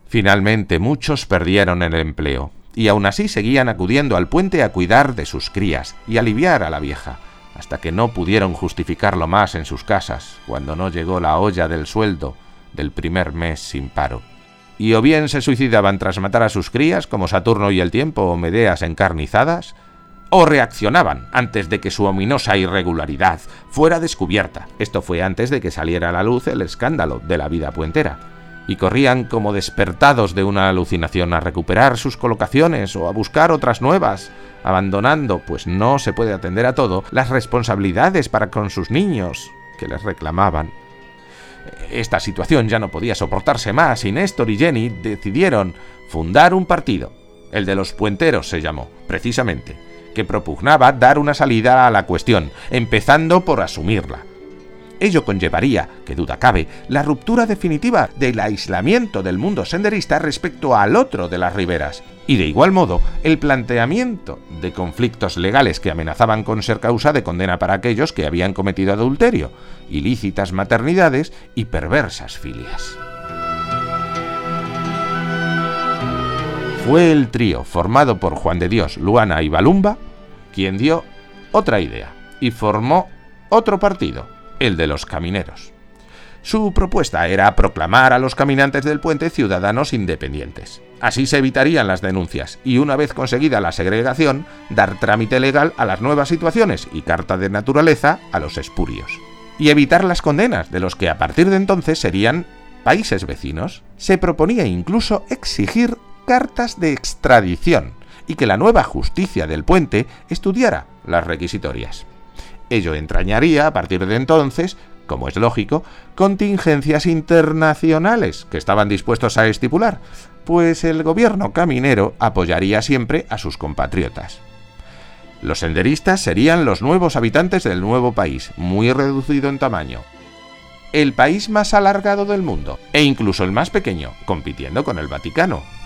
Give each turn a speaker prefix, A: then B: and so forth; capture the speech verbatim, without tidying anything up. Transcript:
A: Finalmente muchos perdieron el empleo, y aún así seguían acudiendo al puente a cuidar de sus crías y aliviar a la vieja, hasta que no pudieron justificarlo más en sus casas, cuando no llegó la olla del sueldo del primer mes sin paro. Y o bien se suicidaban tras matar a sus crías, como Saturno y el Tiempo o Medeas encarnizadas, o reaccionaban antes de que su ominosa irregularidad fuera descubierta. Esto fue antes de que saliera a la luz el escándalo de la vida puentera, y corrían como despertados de una alucinación a recuperar sus colocaciones o a buscar otras nuevas, abandonando, pues no se puede atender a todo, las responsabilidades para con sus niños que les reclamaban. Esta situación ya no podía soportarse más y Néstor y Jenny decidieron fundar un partido. El de los puenteros se llamó, precisamente, que propugnaba dar una salida a la cuestión, empezando por asumirla. Ello conllevaría, que duda cabe, la ruptura definitiva del aislamiento del mundo senderista respecto al otro de las riberas, y de igual modo el planteamiento de conflictos legales que amenazaban con ser causa de condena para aquellos que habían cometido adulterio, ilícitas maternidades y perversas filias. Fue el trío formado por Juan de Dios, Luana y Balumba quien dio otra idea y formó otro partido, el de los camineros. Su propuesta era proclamar a los caminantes del puente ciudadanos independientes. Así se evitarían las denuncias y, una vez conseguida la segregación, dar trámite legal a las nuevas situaciones y carta de naturaleza a los espurios. Y evitar las condenas de los que a partir de entonces serían países vecinos. Se proponía incluso exigir cartas de extradición y que la nueva justicia del puente estudiara las requisitorias. Ello entrañaría, a partir de entonces, como es lógico, contingencias internacionales que estaban dispuestos a estipular, pues el gobierno caminero apoyaría siempre a sus compatriotas. Los senderistas serían los nuevos habitantes del nuevo país, muy reducido en tamaño, el país más alargado del mundo, e incluso el más pequeño, compitiendo con el Vaticano.